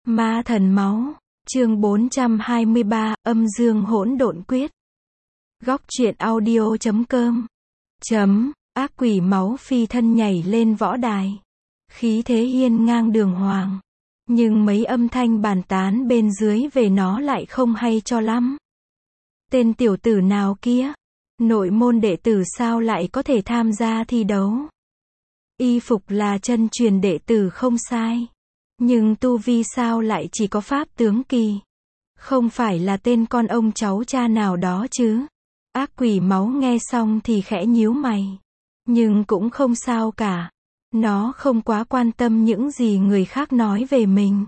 Ma thần máu, chương 423, âm dương hỗn độn quyết. Góc truyện audio.com. Ác quỷ máu phi thân nhảy lên võ đài. Khí thế hiên ngang đường hoàng. Nhưng mấy âm thanh bàn tán bên dưới về nó lại không hay cho lắm. Tên tiểu tử nào kia? Nội môn đệ tử sao lại có thể tham gia thi đấu? Y phục là chân truyền đệ tử không sai. Nhưng tu vi sao lại chỉ có pháp tướng kỳ? Không phải là tên con ông cháu cha nào đó chứ? Ác quỷ máu nghe xong thì khẽ nhíu mày. Nhưng cũng không sao cả. Nó không quá quan tâm những gì người khác nói về mình.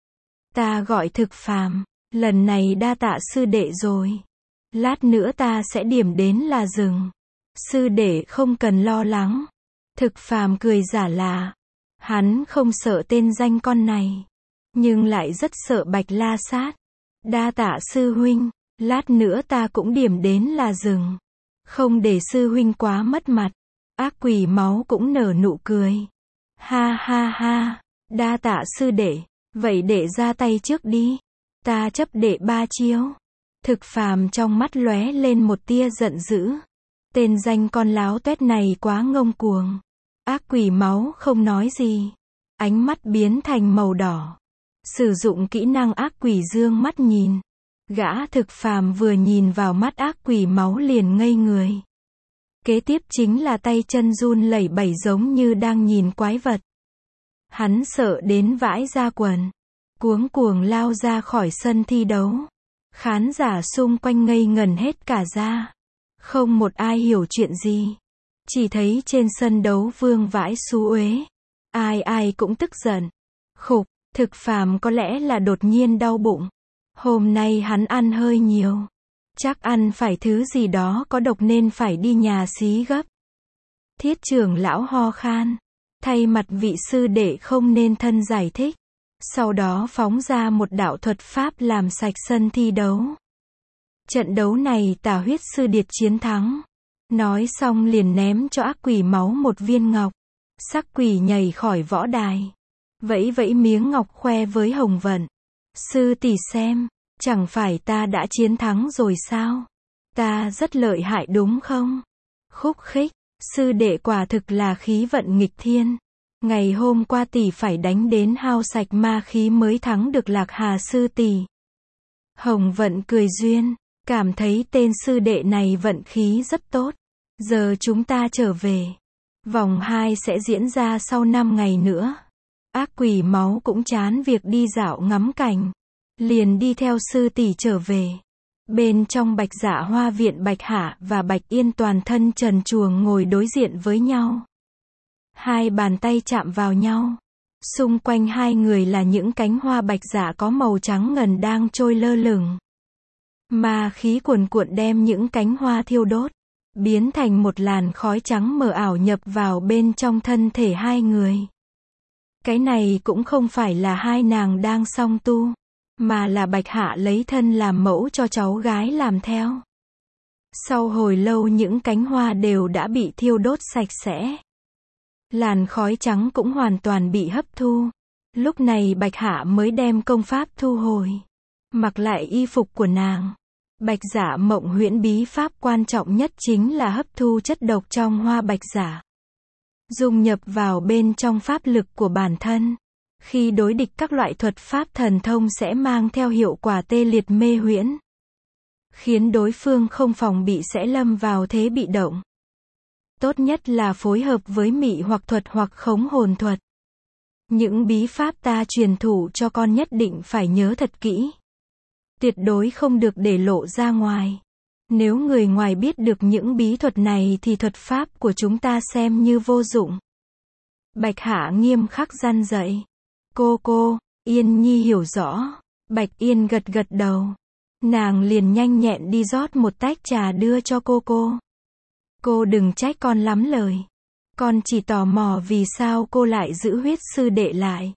Ta gọi Thực Phàm, lần này đa tạ sư đệ rồi. Lát nữa ta sẽ điểm đến là rừng. Sư đệ không cần lo lắng. Thực Phàm cười giả lạ. Hắn không sợ tên danh con này, nhưng lại rất sợ Bạch La Sát. Đa tạ sư huynh, lát nữa ta cũng điểm đến là rừng. Không để sư huynh quá mất mặt. Ác quỷ máu cũng nở nụ cười. Ha ha ha, đa tạ sư đệ, vậy đệ ra tay trước đi. Ta chấp đệ 3 chiêu. Thực Phàm trong mắt lóe lên một tia giận dữ. Tên danh con láo tuét này quá ngông cuồng. Ác quỷ máu không nói gì. Ánh mắt biến thành màu đỏ. Sử dụng kỹ năng ác quỷ dương mắt nhìn. Gã Thực Phàm vừa nhìn vào mắt ác quỷ máu liền ngây người. Kế tiếp chính là tay chân run lẩy bẩy giống như đang nhìn quái vật. Hắn sợ đến vãi ra quần. Cuống cuồng lao ra khỏi sân thi đấu. Khán giả xung quanh ngây ngẩn hết cả ra. Không một ai hiểu chuyện gì. Chỉ thấy trên sân đấu vương vãi xú uế. Ai ai cũng tức giận. Khục, Thực Phàm có lẽ là đột nhiên đau bụng. Hôm nay hắn ăn hơi nhiều. Chắc ăn phải thứ gì đó có độc nên phải đi nhà xí gấp. Thiết trưởng lão ho khan. Thay mặt vị sư đệ không nên thân giải thích. Sau đó phóng ra một đạo thuật pháp làm sạch sân thi đấu. Trận đấu này Tà Huyết Sư Điệt chiến thắng. Nói xong liền ném cho ác quỷ máu một viên ngọc. Sắc quỷ nhảy khỏi võ đài. Vẫy vẫy miếng ngọc khoe với Hồng Vận. Sư tỷ xem, chẳng phải ta đã chiến thắng rồi sao? Ta rất lợi hại đúng không? Khúc khích, sư đệ quả thực là khí vận nghịch thiên. Ngày hôm qua tỷ phải đánh đến hao sạch ma khí mới thắng được Lạc Hà sư tỷ. Hồng Vận cười duyên, cảm thấy tên sư đệ này vận khí rất tốt. Giờ chúng ta trở về. Vòng 2 sẽ diễn ra sau 5 ngày nữa. Ác quỷ máu cũng chán việc đi dạo ngắm cảnh. Liền đi theo sư tỷ trở về. Bên trong Bạch Dạ Hoa viện Bạch Hạ và Bạch Yên toàn thân trần truồng ngồi đối diện với nhau. Hai bàn tay chạm vào nhau. Xung quanh hai người là những cánh hoa bạch dạ có màu trắng ngần đang trôi lơ lửng. Ma khí cuồn cuộn đem những cánh hoa thiêu đốt. Biến thành một làn khói trắng mờ ảo nhập vào bên trong thân thể hai người. Cái này cũng không phải là hai nàng đang song tu. Mà là Bạch Hạ lấy thân làm mẫu cho cháu gái làm theo. Sau hồi lâu những cánh hoa đều đã bị thiêu đốt sạch sẽ. Làn khói trắng cũng hoàn toàn bị hấp thu. Lúc này Bạch Hạ mới đem công pháp thu hồi. Mặc lại y phục của nàng. Bạch Dạ Mộng Huyễn bí pháp quan trọng nhất chính là hấp thu chất độc trong hoa bạch dạ. Dung nhập vào bên trong pháp lực của bản thân. Khi đối địch các loại thuật pháp thần thông sẽ mang theo hiệu quả tê liệt mê huyễn. Khiến đối phương không phòng bị sẽ lâm vào thế bị động. Tốt nhất là phối hợp với mị hoặc thuật hoặc khống hồn thuật. Những bí pháp ta truyền thụ cho con nhất định phải nhớ thật kỹ. Tuyệt đối không được để lộ ra ngoài. Nếu người ngoài biết được những bí thuật này thì thuật pháp của chúng ta xem như vô dụng. Bạch Hạ nghiêm khắc răn dạy. Cô, Yên Nhi hiểu rõ. Bạch Yên gật gật đầu. Nàng liền nhanh nhẹn đi rót một tách trà đưa cho cô. Cô đừng trách con lắm lời. Con chỉ tò mò vì sao cô lại giữ Huyết sư đệ lại.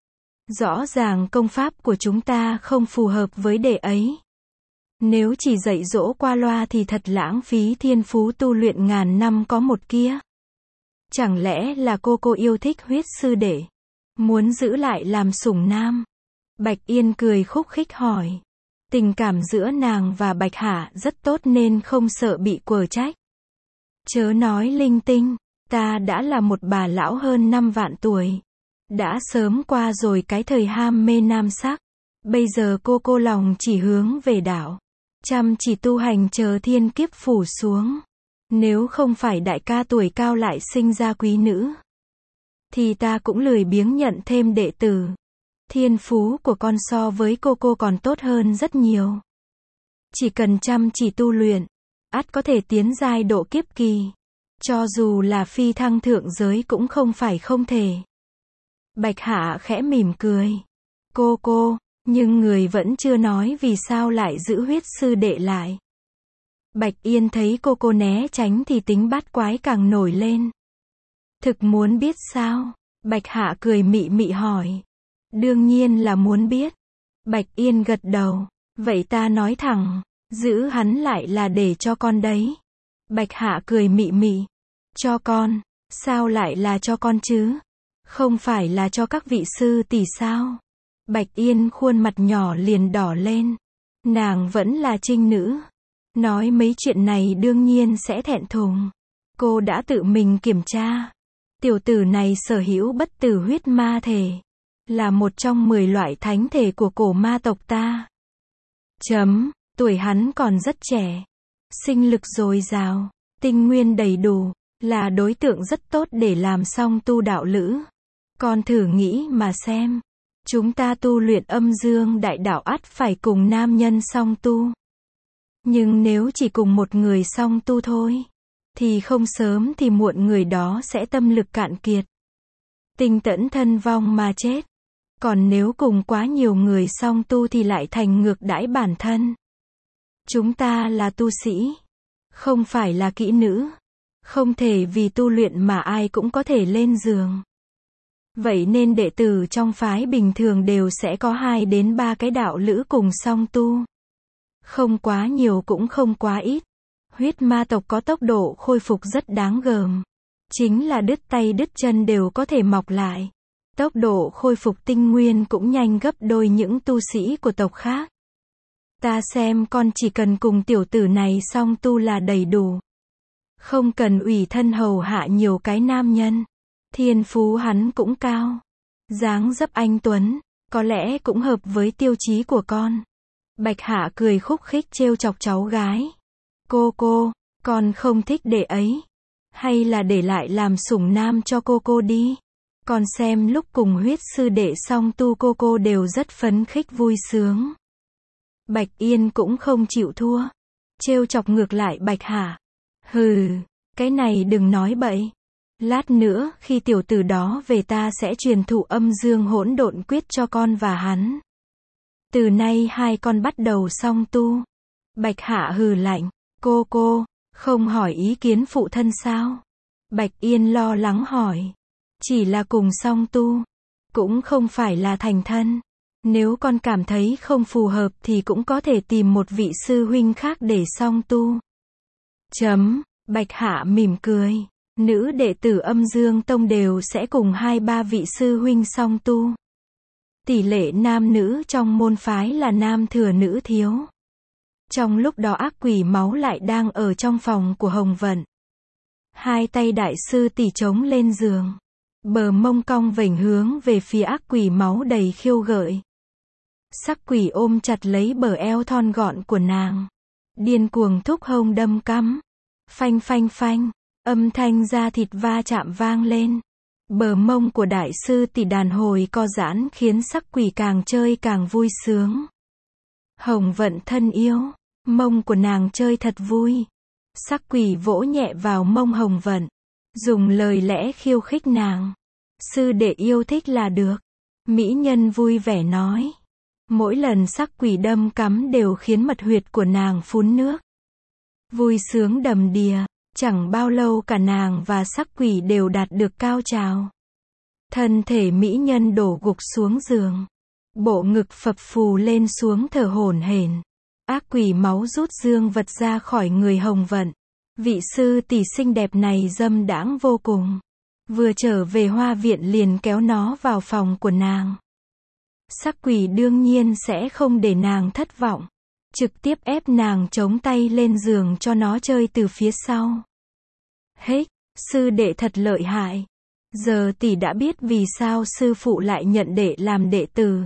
Rõ ràng công pháp của chúng ta không phù hợp với đệ ấy. Nếu chỉ dạy dỗ qua loa thì thật lãng phí thiên phú tu luyện ngàn năm có một kia. Chẳng lẽ là cô yêu thích Huyết sư đệ, muốn giữ lại làm sủng nam? Bạch Yên cười khúc khích hỏi. Tình cảm giữa nàng và Bạch Hạ rất tốt nên không sợ bị quở trách. Chớ nói linh tinh, ta đã là một bà lão hơn 5 vạn tuổi. Đã sớm qua rồi cái thời ham mê nam sắc. Bây giờ cô lòng chỉ hướng về đạo. Chăm chỉ tu hành chờ thiên kiếp phủ xuống. Nếu không phải đại ca tuổi cao lại sinh ra quý nữ, thì ta cũng lười biếng nhận thêm đệ tử. Thiên phú của con so với cô còn tốt hơn rất nhiều. Chỉ cần chăm chỉ tu luyện, ắt có thể tiến giai độ kiếp kỳ. Cho dù là phi thăng thượng giới cũng không phải không thể. Bạch Hạ khẽ mỉm cười. Cô, nhưng người vẫn chưa nói vì sao lại giữ huyết sư đệ lại. Bạch Yên thấy cô né tránh thì tính bát quái càng nổi lên. Thực muốn biết sao? Bạch Hạ cười mị mị hỏi. Đương nhiên là muốn biết. Bạch Yên gật đầu. Vậy ta nói thẳng, giữ hắn lại là để cho con đấy. Bạch Hạ cười mị mị. Cho con? Sao lại là cho con chứ? Không phải là cho các vị sư tỷ sao? Bạch Yên khuôn mặt nhỏ liền đỏ lên. Nàng vẫn là trinh nữ. Nói mấy chuyện này đương nhiên sẽ thẹn thùng. Cô đã tự mình kiểm tra. Tiểu tử này sở hữu bất tử huyết ma thể. Là một trong 10 loại thánh thể của cổ ma tộc ta. Tuổi hắn còn rất trẻ. Sinh lực dồi dào. Tinh nguyên đầy đủ. Là đối tượng rất tốt để làm song tu đạo lữ. Con thử nghĩ mà xem. Chúng ta tu luyện âm dương đại đạo ắt phải cùng nam nhân song tu. Nhưng nếu chỉ cùng một người song tu thôi, thì không sớm thì muộn người đó sẽ tâm lực cạn kiệt. Tinh tẫn thân vong mà chết. Còn nếu cùng quá nhiều người song tu thì lại thành ngược đãi bản thân. Chúng ta là tu sĩ, không phải là kỹ nữ. Không thể vì tu luyện mà ai cũng có thể lên giường. Vậy nên đệ tử trong phái bình thường đều sẽ có 2 đến 3 cái đạo lữ cùng song tu. Không quá nhiều cũng không quá ít. Huyết ma tộc có tốc độ khôi phục rất đáng gờm. Chính là đứt tay đứt chân đều có thể mọc lại. Tốc độ khôi phục tinh nguyên cũng nhanh gấp đôi những tu sĩ của tộc khác. Ta xem con chỉ cần cùng tiểu tử này song tu là đầy đủ. Không cần ủy thân hầu hạ nhiều cái nam nhân. Thiên phú hắn cũng cao. Dáng dấp anh tuấn, có lẽ cũng hợp với tiêu chí của con. Bạch Hạ cười khúc khích trêu chọc cháu gái. Cô, con không thích để ấy. Hay là để lại làm sủng nam cho cô đi. Con xem lúc cùng huyết sư đệ song tu cô đều rất phấn khích vui sướng. Bạch Yên cũng không chịu thua. Trêu chọc ngược lại Bạch Hạ. Hừ, cái này đừng nói bậy. Lát nữa khi tiểu tử đó về ta sẽ truyền thụ âm dương hỗn độn quyết cho con và hắn. Từ nay hai con bắt đầu song tu. Bạch Hạ hừ lạnh. Cô, không hỏi ý kiến phụ thân sao? Bạch Yên lo lắng hỏi. Chỉ là cùng song tu. Cũng không phải là thành thân. Nếu con cảm thấy không phù hợp thì cũng có thể tìm một vị sư huynh khác để song tu. Bạch Hạ mỉm cười. Nữ đệ tử âm dương tông đều sẽ cùng 2-3 vị sư huynh song tu. Tỷ lệ nam nữ trong môn phái là nam thừa nữ thiếu. Trong lúc đó ác quỷ máu lại đang ở trong phòng của Hồng Vận. Hai tay đại sư tỷ chống lên giường. Bờ mông cong vểnh hướng về phía ác quỷ máu đầy khiêu gợi. Sắc quỷ ôm chặt lấy bờ eo thon gọn của nàng. Điên cuồng thúc hông đâm cắm. Phanh phanh phanh. Âm thanh da thịt va chạm vang lên. Bờ mông của đại sư tỷ đàn hồi co giãn khiến sắc quỷ càng chơi càng vui sướng. Hồng Vận thân yêu. Mông của nàng chơi thật vui. Sắc quỷ vỗ nhẹ vào mông Hồng Vận. Dùng lời lẽ khiêu khích nàng. Sư đệ yêu thích là được. Mỹ nhân vui vẻ nói. Mỗi lần sắc quỷ đâm cắm đều khiến mật huyệt của nàng phun nước. Vui sướng đầm đìa. Chẳng bao lâu cả nàng và sắc quỷ đều đạt được cao trào. Thân thể mỹ nhân đổ gục xuống giường. Bộ ngực phập phù lên xuống thở hổn hển. Ác quỷ máu rút dương vật ra khỏi người Hồng Vận. Vị sư tỷ xinh đẹp này dâm đãng vô cùng. Vừa trở về hoa viện liền kéo nó vào phòng của nàng. Sắc quỷ đương nhiên sẽ không để nàng thất vọng. Trực tiếp ép nàng chống tay lên giường cho nó chơi từ phía sau. Hếch, sư đệ thật lợi hại. Giờ tỷ đã biết vì sao sư phụ lại nhận đệ làm đệ tử.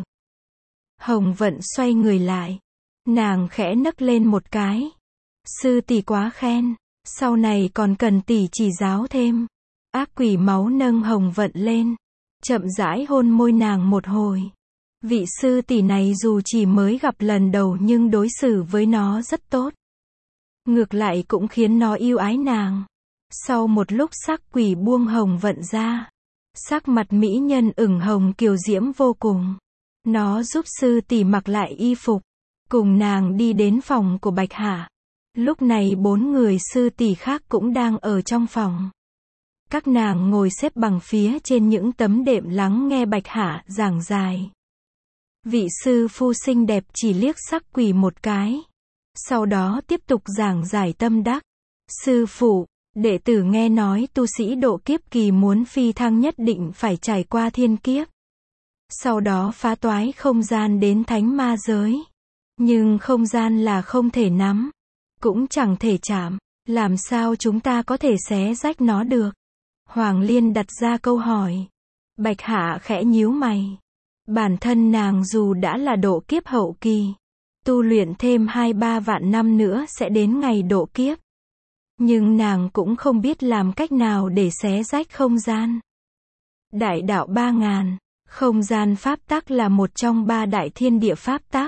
Hồng Vận xoay người lại. Nàng khẽ nấc lên một cái. Sư tỷ quá khen. Sau này còn cần tỷ chỉ giáo thêm. Ác quỷ máu nâng Hồng Vận lên. Chậm rãi hôn môi nàng một hồi. Vị sư tỷ này dù chỉ mới gặp lần đầu nhưng đối xử với nó rất tốt. Ngược lại cũng khiến nó yêu ái nàng. Sau một lúc sắc quỷ buông Hồng Vận ra. Sắc mặt mỹ nhân ửng hồng kiều diễm vô cùng. Nó giúp sư tỷ mặc lại y phục. Cùng nàng đi đến phòng của Bạch Hạ. Lúc này 4 người sư tỷ khác cũng đang ở trong phòng. Các nàng ngồi xếp bằng phía trên những tấm đệm lắng nghe Bạch Hạ giảng dài. Vị sư phu xinh đẹp chỉ liếc sắc quỷ một cái. Sau đó tiếp tục giảng giải tâm đắc. Sư phụ, đệ tử nghe nói tu sĩ độ kiếp kỳ muốn phi thăng nhất định phải trải qua thiên kiếp. Sau đó phá toái không gian đến thánh ma giới. Nhưng không gian là không thể nắm. Cũng chẳng thể chạm. Làm sao chúng ta có thể xé rách nó được? Hoàng Liên đặt ra câu hỏi. Bạch Hạ khẽ nhíu mày. Bản thân nàng dù đã là độ kiếp hậu kỳ. Tu luyện thêm 2-3 vạn năm nữa sẽ đến ngày độ kiếp. Nhưng nàng cũng không biết làm cách nào để xé rách không gian. Đại đạo 3000, không gian pháp tắc là một trong 3 đại thiên địa pháp tắc.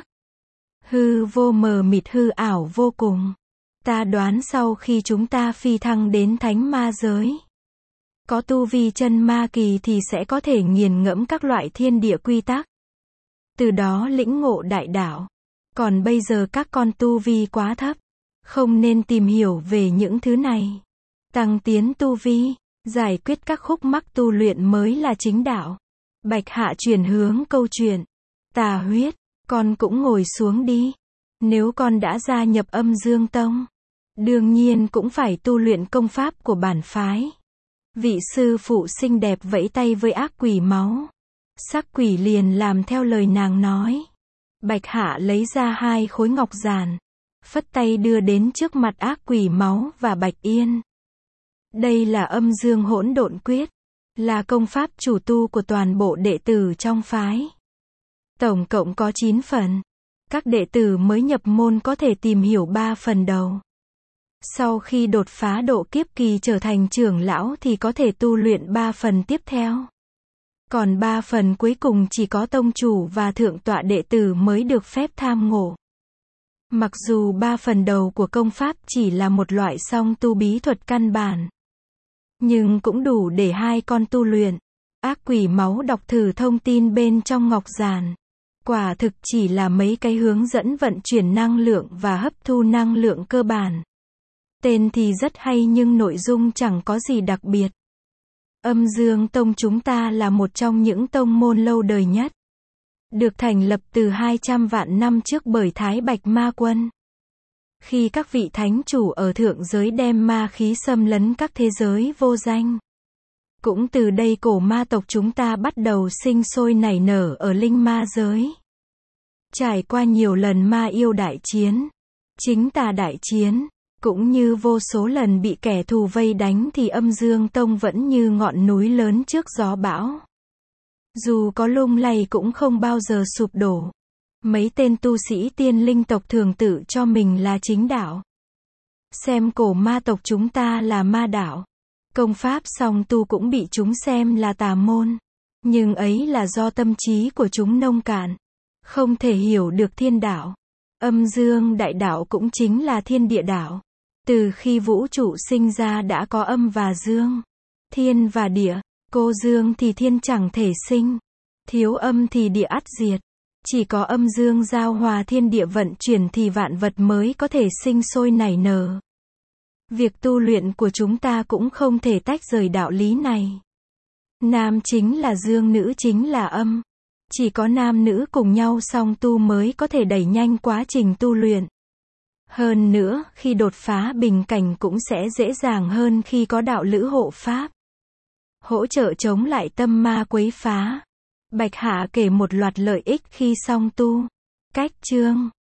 Hư vô mờ mịt hư ảo vô cùng. Ta đoán sau khi chúng ta phi thăng đến thánh ma giới, có tu vi chân ma kỳ thì sẽ có thể nghiền ngẫm các loại thiên địa quy tắc. Từ đó lĩnh ngộ đại đạo. Còn bây giờ các con tu vi quá thấp. Không nên tìm hiểu về những thứ này. Tăng tiến tu vi, giải quyết các khúc mắc tu luyện mới là chính đạo. Bạch Hạ chuyển hướng câu chuyện. Tà huyết, con cũng ngồi xuống đi. Nếu con đã gia nhập Âm Dương Tông, đương nhiên cũng phải tu luyện công pháp của bản phái. Vị sư phụ xinh đẹp vẫy tay với ác quỷ máu. Sắc quỷ liền làm theo lời nàng nói. Bạch Hạ lấy ra 2 khối ngọc giản. Phất tay đưa đến trước mặt ác quỷ máu và Bạch Yên. Đây là Âm Dương Hỗn Độn Quyết. Là công pháp chủ tu của toàn bộ đệ tử trong phái. Tổng cộng có 9 phần. Các đệ tử mới nhập môn có thể tìm hiểu 3 phần đầu. Sau khi đột phá độ kiếp kỳ trở thành trưởng lão thì có thể tu luyện 3 phần tiếp theo. Còn 3 phần cuối cùng chỉ có tông chủ và thượng tọa đệ tử mới được phép tham ngộ. Mặc dù 3 phần đầu của công pháp chỉ là một loại song tu bí thuật căn bản, nhưng cũng đủ để 2 con tu luyện. Ác quỷ máu đọc thử thông tin bên trong ngọc giản. Quả thực chỉ là mấy cái hướng dẫn vận chuyển năng lượng và hấp thu năng lượng cơ bản. Tên thì rất hay nhưng nội dung chẳng có gì đặc biệt. Âm Dương Tông chúng ta là một trong những tông môn lâu đời nhất. Được thành lập từ 200 vạn năm trước bởi Thái Bạch Ma Quân. Khi các vị thánh chủ ở thượng giới đem ma khí xâm lấn các thế giới vô danh. Cũng từ đây cổ ma tộc chúng ta bắt đầu sinh sôi nảy nở ở linh ma giới. Trải qua nhiều lần ma yêu đại chiến, chính tà đại chiến, cũng như vô số lần bị kẻ thù vây đánh thì Âm Dương Tông vẫn như ngọn núi lớn trước gió bão. Dù có lung lay cũng không bao giờ sụp đổ. Mấy tên tu sĩ tiên linh tộc thường tự cho mình là chính đạo. Xem cổ ma tộc chúng ta là ma đạo. Công pháp song tu cũng bị chúng xem là tà môn. Nhưng ấy là do tâm trí của chúng nông cạn. Không thể hiểu được thiên đạo. Âm dương đại đạo cũng chính là thiên địa đạo. Từ khi vũ trụ sinh ra đã có âm và dương. Thiên và địa. Cô dương thì thiên chẳng thể sinh. Thiếu âm thì địa ắt diệt. Chỉ có âm dương giao hòa thiên địa vận chuyển thì vạn vật mới có thể sinh sôi nảy nở. Việc tu luyện của chúng ta cũng không thể tách rời đạo lý này. Nam chính là dương, nữ chính là âm. Chỉ có nam nữ cùng nhau song tu mới có thể đẩy nhanh quá trình tu luyện. Hơn nữa, khi đột phá bình cảnh cũng sẽ dễ dàng hơn khi có đạo lữ hộ pháp. Hỗ trợ chống lại tâm ma quấy phá. Bạch Hạ kể một loạt lợi ích khi song tu. Cách chương